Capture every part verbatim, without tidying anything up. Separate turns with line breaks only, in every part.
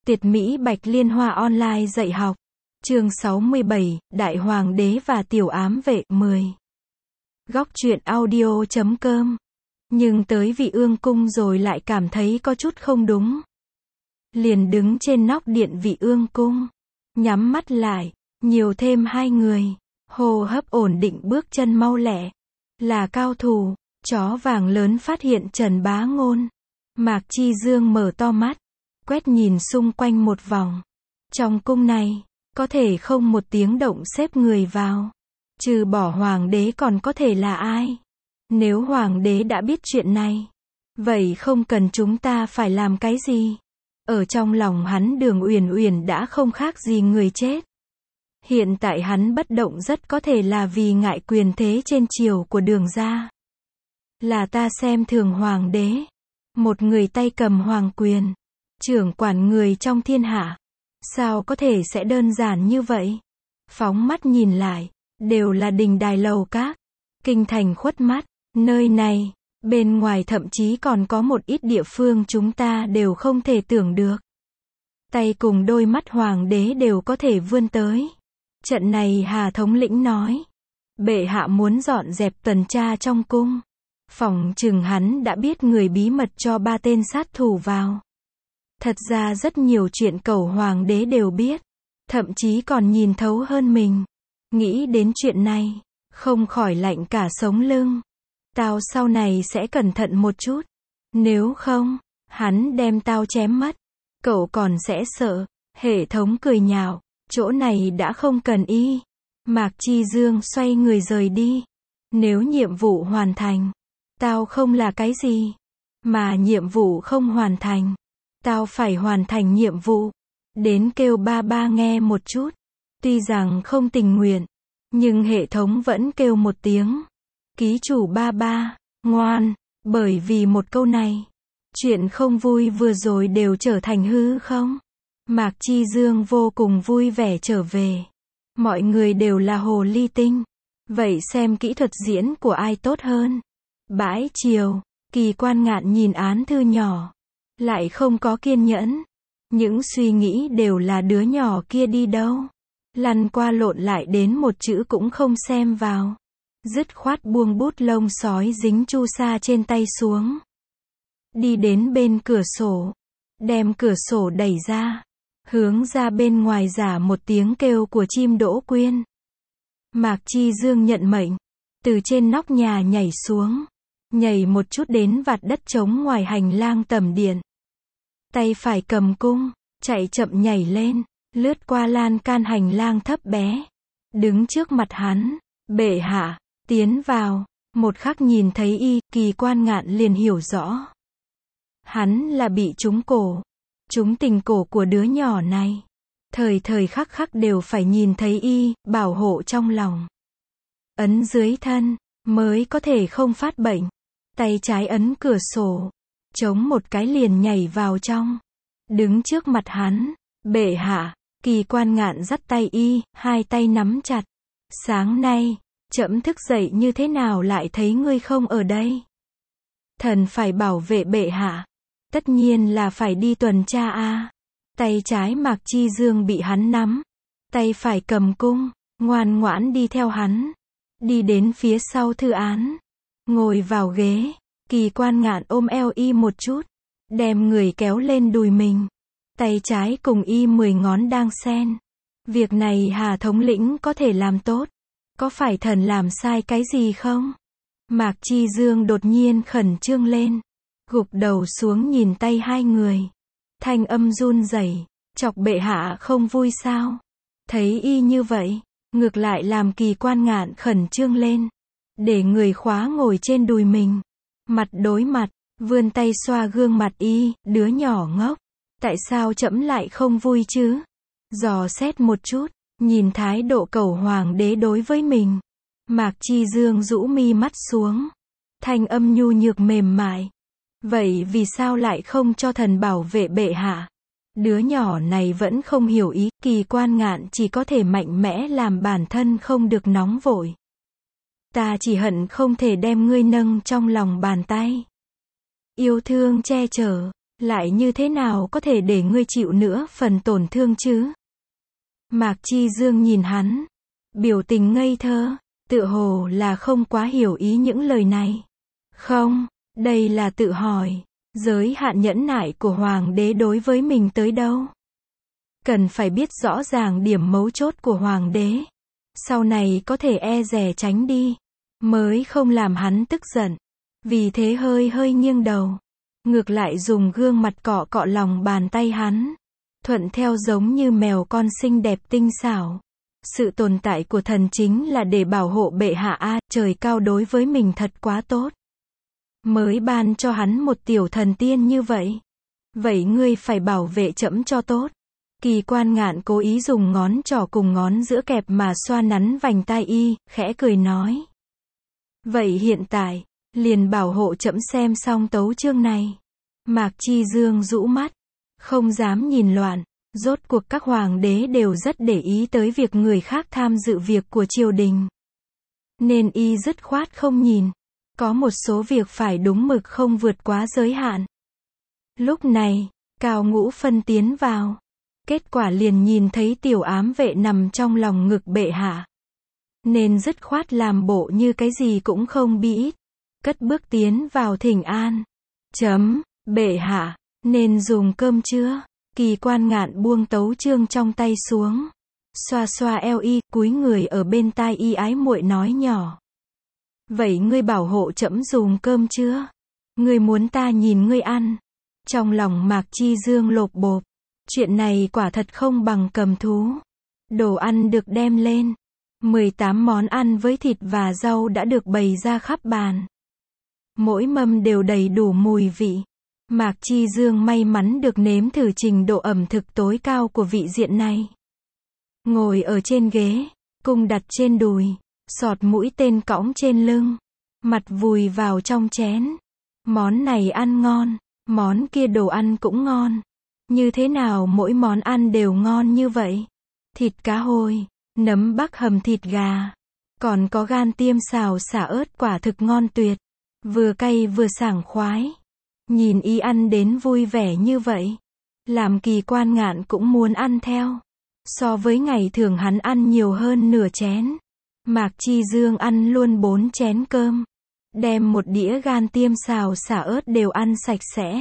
Tuyệt mỹ Bạch Liên Hoa online dạy học. Chương sáu mươi bảy, Đại Hoàng đế và Tiểu Ám Vệ, mười. Góc truyện audio chấm com. Nhưng tới Vị Ương cung rồi lại cảm thấy có chút không đúng. Liền đứng trên nóc điện Vị Ương cung, nhắm mắt lại, nhiều thêm hai người, hô hấp ổn định, bước chân mau lẹ, là cao thủ. Chó vàng lớn phát hiện Trần Bá Ngôn. Mạc Chi Dương mở to mắt, quét nhìn xung quanh một vòng. Trong cung này, có thể không một tiếng động xếp người vào. Trừ bỏ hoàng đế còn có thể là ai? Nếu hoàng đế đã biết chuyện này, vậy không cần chúng ta phải làm cái gì? Ở trong lòng hắn, Đường Uyển Uyển đã không khác gì người chết. Hiện tại hắn bất động rất có thể là vì ngại quyền thế trên triều của Đường gia. Là ta xem thường hoàng đế. Một người tay cầm hoàng quyền, trưởng quản người trong thiên hạ. Sao có thể sẽ đơn giản như vậy? Phóng mắt nhìn lại, đều là đình đài lầu các, kinh thành khuất mắt. Nơi này, bên ngoài thậm chí còn có một ít địa phương chúng ta đều không thể tưởng được. Tay cùng đôi mắt hoàng đế đều có thể vươn tới. Trận này Hà thống lĩnh nói, bệ hạ muốn dọn dẹp tuần tra trong cung. Phỏng chừng hắn đã biết người bí mật cho ba tên sát thủ vào. Thật ra rất nhiều chuyện cẩu hoàng đế đều biết, thậm chí còn nhìn thấu hơn mình. Nghĩ đến chuyện này, không khỏi lạnh cả sống lưng. Tao sau này sẽ cẩn thận một chút. Nếu không, hắn đem tao chém mất, cậu còn sẽ sợ. Hệ thống cười nhạo, chỗ này đã không cần y. Mạc Chi Dương xoay người rời đi. Nếu nhiệm vụ hoàn thành, tao không là cái gì. Mà nhiệm vụ không hoàn thành, tao phải hoàn thành nhiệm vụ. Đến kêu ba ba nghe một chút. Tuy rằng không tình nguyện, nhưng hệ thống vẫn kêu một tiếng. Ký chủ ba ba, ngoan. Bởi vì một câu này, chuyện không vui vừa rồi đều trở thành hư không. Mạc Chi Dương vô cùng vui vẻ trở về. Mọi người đều là hồ ly tinh. Vậy xem kỹ thuật diễn của ai tốt hơn? Bãi chiều, Kỳ Quan Ngạn nhìn án thư nhỏ, lại không có kiên nhẫn. Những suy nghĩ đều là đứa nhỏ kia đi đâu. Lăn qua lộn lại đến một chữ cũng không xem vào. Dứt khoát buông bút lông sói dính chu sa trên tay xuống. Đi đến bên cửa sổ, đem cửa sổ đẩy ra, hướng ra bên ngoài giả một tiếng kêu của chim đỗ quyên. Mạc Chi Dương nhận mệnh, từ trên nóc nhà nhảy xuống, nhảy một chút đến vạt đất trống ngoài hành lang tầm điện. Tay phải cầm cung, chạy chậm nhảy lên, lướt qua lan can hành lang thấp bé, đứng trước mặt hắn. Bệ hạ, tiến vào. Một khắc nhìn thấy y, Kỳ Quan Ngạn liền hiểu rõ. Hắn là bị trúng cổ, trúng tình cổ của đứa nhỏ này. Thời thời khắc khắc đều phải nhìn thấy y, bảo hộ trong lòng. Ấn dưới thân, mới có thể không phát bệnh. Tay trái ấn cửa sổ, chống một cái liền nhảy vào trong. Đứng trước mặt hắn. Bệ hạ. Kỳ Quan Ngạn dắt tay y, hai tay nắm chặt. Sáng nay, trẫm thức dậy như thế nào lại thấy ngươi không ở đây? Thần phải bảo vệ bệ hạ. Tất nhiên là phải đi tuần tra a. Tay trái Mạc Chi Dương bị hắn nắm, tay phải cầm cung, ngoan ngoãn đi theo hắn. Đi đến phía sau thư án, ngồi vào ghế. Kỳ Quan Ngạn ôm eo y một chút, đem người kéo lên đùi mình. Tay trái cùng y mười ngón đang xen. Việc này Hà thống lĩnh có thể làm tốt. Có phải thần làm sai cái gì không? Mạc Chi Dương đột nhiên khẩn trương lên, gục đầu xuống nhìn tay hai người. Thanh âm run rẩy, chọc bệ hạ không vui sao? Thấy y như vậy, ngược lại làm Kỳ Quan Ngạn khẩn trương lên. Để người khóa ngồi trên đùi mình, mặt đối mặt, vươn tay xoa gương mặt y. Đứa nhỏ ngốc, tại sao trẫm lại không vui chứ? Dò xét một chút, nhìn thái độ cẩu hoàng đế đối với mình. Mạc Chi Dương rũ mi mắt xuống, thanh âm nhu nhược mềm mại. Vậy vì sao lại không cho thần bảo vệ bệ hạ? Đứa nhỏ này vẫn không hiểu ý. Kỳ Quan Ngạn chỉ có thể mạnh mẽ làm bản thân không được nóng vội. Ta chỉ hận không thể đem ngươi nâng trong lòng bàn tay, yêu thương che chở. lại như thế nào có thể để ngươi chịu nữa phần tổn thương chứ? Mạc Chi Dương nhìn hắn, biểu tình ngây thơ, tựa hồ là không quá hiểu ý những lời này. Không, đây là tự hỏi, giới hạn nhẫn nại của hoàng đế đối với mình tới đâu? Cần phải biết rõ ràng điểm mấu chốt của hoàng đế, sau này có thể e dè tránh đi, mới không làm hắn tức giận. Vì thế hơi hơi nghiêng đầu, ngược lại dùng gương mặt cọ cọ lòng bàn tay hắn, thuận theo giống như mèo con xinh đẹp tinh xảo. Sự tồn tại của thần chính là để bảo hộ bệ hạ a, trời cao đối với mình thật quá tốt, mới ban cho hắn một tiểu thần tiên như vậy. Vậy ngươi phải bảo vệ trẫm cho tốt. Kỳ Quan Ngạn cố ý dùng ngón trỏ cùng ngón giữa kẹp mà xoa nắn vành tai y, khẽ cười nói. Vậy hiện tại, liền bảo hộ trẫm xem xong tấu chương này. Mạc Chi Dương rũ mắt, không dám nhìn loạn. Rốt cuộc các hoàng đế đều rất để ý tới việc người khác tham dự việc của triều đình, nên y dứt khoát không nhìn. Có một số việc phải đúng mực không vượt quá giới hạn. Lúc này, Cao Ngũ Phân tiến vào. Kết quả liền nhìn thấy tiểu ám vệ nằm trong lòng ngực bệ hạ, nên dứt khoát làm bộ như cái gì cũng không biết, cất bước tiến vào thỉnh an. Chấm, bệ hạ, nên dùng cơm chưa? Kỳ Quan Ngạn buông tấu chương trong tay xuống, xoa xoa eo y, cúi người ở bên tai y ái muội nói nhỏ. Vậy ngươi bảo hộ trẫm dùng cơm chưa? Ngươi muốn ta nhìn ngươi ăn? Trong lòng Mạc Chi Dương lộp bộp, chuyện này quả thật không bằng cầm thú. Đồ ăn được đem lên, mười tám món ăn với thịt và rau đã được bày ra khắp bàn. Mỗi mâm đều đầy đủ mùi vị. Mạc Chi Dương may mắn được nếm thử trình độ ẩm thực tối cao của vị diện này. Ngồi ở trên ghế, cung đặt trên đùi, sọt mũi tên cõng trên lưng, mặt vùi vào trong chén. Món này ăn ngon, món kia đồ ăn cũng ngon. Như thế nào mỗi món ăn đều ngon như vậy? Thịt cá hôi, nấm bắc hầm thịt gà, còn có gan tiêm xào xả ớt, quả thực ngon tuyệt. Vừa cay vừa sảng khoái. Nhìn y ăn đến vui vẻ như vậy, làm Kỳ Quan Ngạn cũng muốn ăn theo. So với ngày thường hắn ăn nhiều hơn nửa chén. Mạc Chi Dương ăn luôn bốn chén cơm, đem một đĩa gan tiêm xào xả ớt đều ăn sạch sẽ.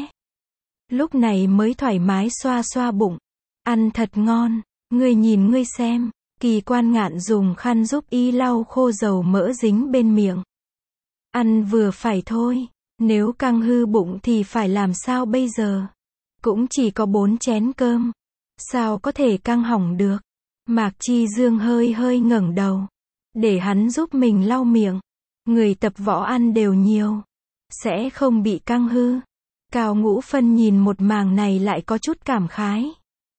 Lúc này mới thoải mái xoa xoa bụng. Ăn thật ngon, ngươi nhìn ngươi xem. Kỳ Quan Ngạn dùng khăn giúp y lau khô dầu mỡ dính bên miệng. Ăn vừa phải thôi. Nếu căng hư bụng thì phải làm sao bây giờ? Cũng chỉ có bốn chén cơm, sao có thể căng hỏng được? Mạc Chi Dương hơi hơi ngẩng đầu, để hắn giúp mình lau miệng. Người tập võ ăn đều nhiều, sẽ không bị căng hư. Cao Ngũ Phân nhìn một màn này lại có chút cảm khái.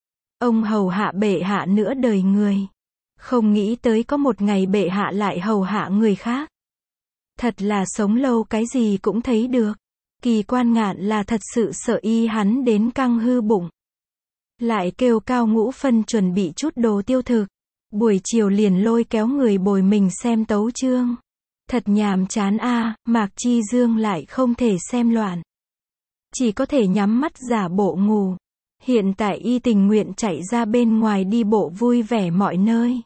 Ông hầu hạ bệ hạ nửa đời người, không nghĩ tới có một ngày bệ hạ lại hầu hạ người khác. Thật là sống lâu cái gì cũng thấy được. Kỳ Quan Ngạn là thật sự sợ y hắn đến căng hư bụng. Lại kêu Cao Ngũ Phân chuẩn bị chút đồ tiêu thực. Buổi chiều liền lôi kéo người bồi mình xem tấu chương. Thật nhàm chán a, Mạc Chi Dương lại không thể xem loạn. Chỉ có thể nhắm mắt giả bộ ngủ. Hiện tại y tình nguyện chạy ra bên ngoài đi bộ vui vẻ mọi nơi.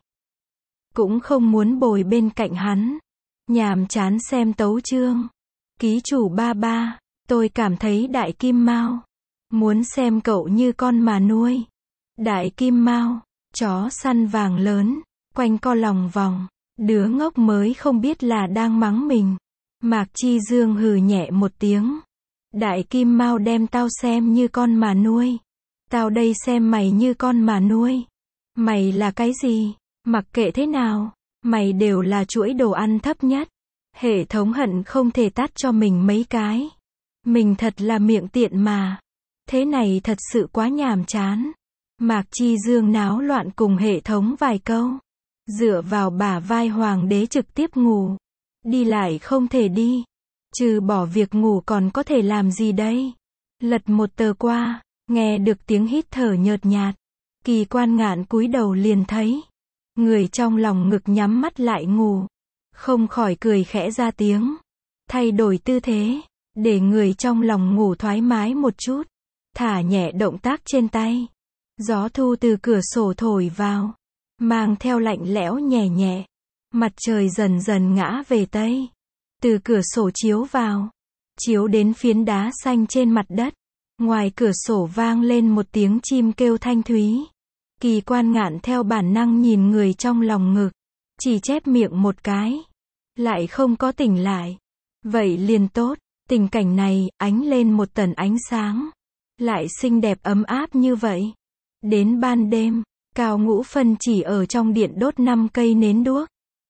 Cũng không muốn bồi bên cạnh hắn. Nhàm chán xem tấu chương. Ký chủ ba ba, tôi cảm thấy Đại Kim Mao. Muốn xem cậu như con mà nuôi. Đại Kim Mao, chó săn vàng lớn, quanh co lòng vòng. Đứa ngốc mới không biết là đang mắng mình. Mạc Chi Dương hừ nhẹ một tiếng. Đại Kim Mao đem tao xem như con mà nuôi. Tao đây xem mày như con mà nuôi. Mày là cái gì? Mặc kệ thế nào, mày đều là chuỗi đồ ăn thấp nhất. Hệ thống hận không thể tát cho mình mấy cái. Mình thật là miệng tiện mà. Thế này thật sự quá nhàm chán. Mạc Chi Dương náo loạn cùng hệ thống vài câu. Dựa vào bả vai hoàng đế trực tiếp ngủ. Đi lại không thể đi. Trừ bỏ việc ngủ còn có thể làm gì đây? Lật một tờ qua, nghe được tiếng hít thở nhợt nhạt. Kỳ Quan Ngạn cúi đầu liền thấy. Người trong lòng ngực nhắm mắt lại ngủ. Không khỏi cười khẽ ra tiếng. Thay đổi tư thế, để người trong lòng ngủ thoải mái một chút. thả nhẹ động tác trên tay. Gió thu từ cửa sổ thổi vào, mang theo lạnh lẽo nhẹ nhẹ. Mặt trời dần dần ngã về tây, từ cửa sổ chiếu vào, chiếu đến phiến đá xanh trên mặt đất. Ngoài cửa sổ vang lên một tiếng chim kêu thanh thúy. Kỳ Quan Ngạn theo bản năng nhìn người trong lòng ngực, chỉ chép miệng một cái, lại không có tỉnh lại. Vậy liền tốt, tình cảnh này, ánh lên một tầng ánh sáng, lại xinh đẹp ấm áp như vậy. Đến ban đêm, Cao Ngũ Phân chỉ ở trong điện đốt năm cây nến đuốc.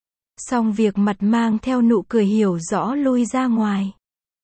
Xong việc mặt mang theo nụ cười hiểu rõ lui ra ngoài.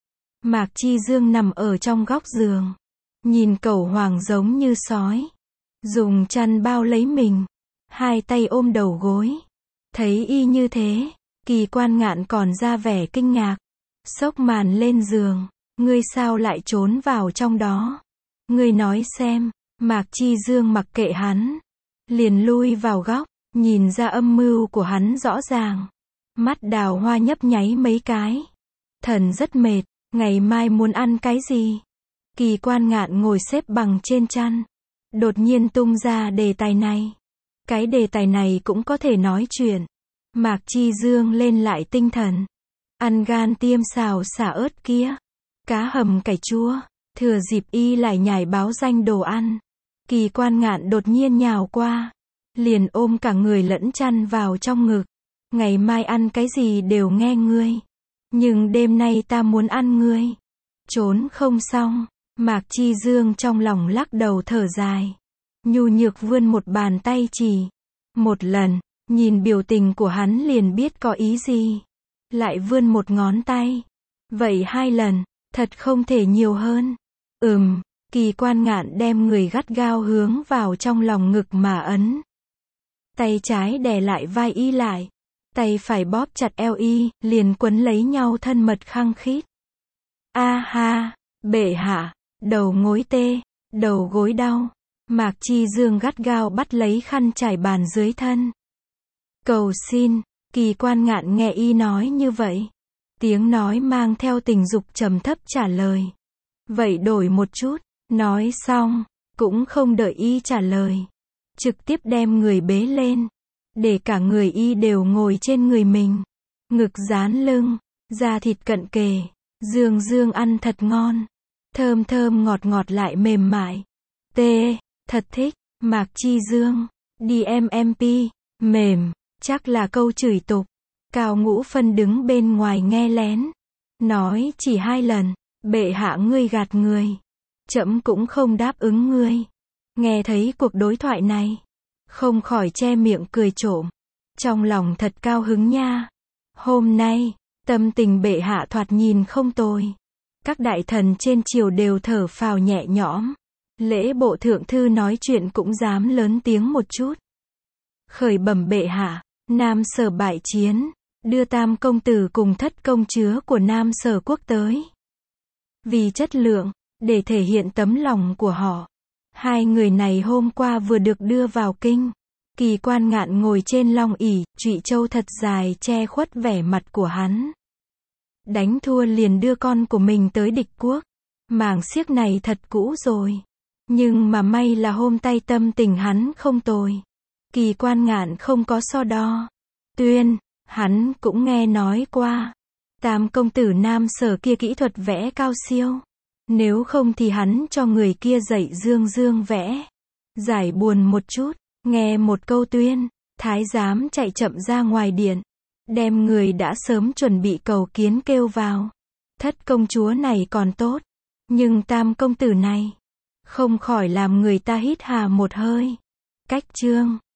Mạc Chi Dương nằm ở trong góc giường, nhìn Cẩu Hoàng giống như sói, dùng chăn bao lấy mình, hai tay ôm đầu gối. Thấy y như thế, Kỳ Quan Ngạn còn ra vẻ kinh ngạc, xốc màn lên giường. Ngươi sao lại trốn vào trong đó? Ngươi nói xem. Mạc Chi Dương mặc kệ hắn, liền lui vào góc, nhìn ra âm mưu của hắn rõ ràng. Mắt Đào Hoa nhấp nháy mấy cái. Thần rất mệt, ngày mai muốn ăn cái gì? Kỳ Quan Ngạn ngồi xếp bằng trên chăn, đột nhiên tung ra đề tài này. Cái đề tài này cũng có thể nói chuyện. Mạc Chi Dương lên lại tinh thần. Ăn gan tiêm xào xả ớt kia, cá hầm cải chua. Thừa dịp y lại nhảy báo danh đồ ăn, Kỳ Quan Ngạn đột nhiên nhào qua, liền ôm cả người lẫn chăn vào trong ngực. Ngày mai ăn cái gì đều nghe ngươi, nhưng đêm nay ta muốn ăn ngươi. Trốn không xong. Mạc Chi Dương trong lòng lắc đầu thở dài, nhu nhược vươn một bàn tay chỉ. Một lần, nhìn biểu tình của hắn liền biết có ý gì. Lại vươn một ngón tay. Vậy hai lần, thật không thể nhiều hơn. Ừm, Kỳ Quan Ngạn đem người gắt gao hướng vào trong lòng ngực mà ấn. Tay trái đè lại vai y lại, tay phải bóp chặt eo y, liền quấn lấy nhau thân mật khăng khít. A ha, bệ hạ, đầu gối tê, đầu gối đau. Mạc Chi Dương gắt gao bắt lấy khăn trải bàn dưới thân. Cầu xin. Kỳ Quan Ngạn nghe y nói như vậy, tiếng nói mang theo tình dục trầm thấp trả lời. Vậy đổi một chút. Nói xong, cũng không đợi y trả lời, trực tiếp đem người bế lên, để cả người y đều ngồi trên người mình. Ngực dán lưng, da thịt cận kề, dương dương ăn thật ngon, thơm thơm ngọt ngọt lại mềm mại. Tê, thật thích. Mạc Chi Dương, đi em em pi, mềm, chắc là câu chửi tục. Cao Ngũ Phân đứng bên ngoài nghe lén, nói chỉ hai lần. Bệ hạ ngươi gạt người, trẫm cũng không đáp ứng ngươi. Nghe thấy cuộc đối thoại này, không khỏi che miệng cười trộm, trong lòng thật cao hứng nha. Hôm nay, tâm tình bệ hạ thoạt nhìn không tồi. Các đại thần trên triều đều thở phào nhẹ nhõm. Lễ bộ thượng thư nói chuyện cũng dám lớn tiếng một chút. Khởi bẩm bệ hạ, Nam Sở bại chiến, đưa Tam công tử cùng Thất công chúa của Nam Sở quốc tới. Vì chất lượng, để thể hiện tấm lòng của họ, hai người này hôm qua vừa được đưa vào kinh. Kỳ Quan Ngạn ngồi trên long ỷ, trụy châu thật dài che khuất vẻ mặt của hắn. Đánh thua liền đưa con của mình tới địch quốc. Mảng xiếc này thật cũ rồi. Nhưng mà may là hôm tay tâm tình hắn không tồi. Kỳ Quan Ngạn không có so đo. Tuyên, hắn cũng nghe nói qua. Tam công tử Nam Sở kia kỹ thuật vẽ cao siêu. Nếu không thì hắn cho người kia dạy dương dương vẽ. Giải buồn một chút, nghe một câu tuyên, thái giám chạy chậm ra ngoài điện, đem người đã sớm chuẩn bị cầu kiến kêu vào. Thất công chúa này còn tốt, nhưng Tam công tử này, không khỏi làm người ta hít hà một hơi. Cách chương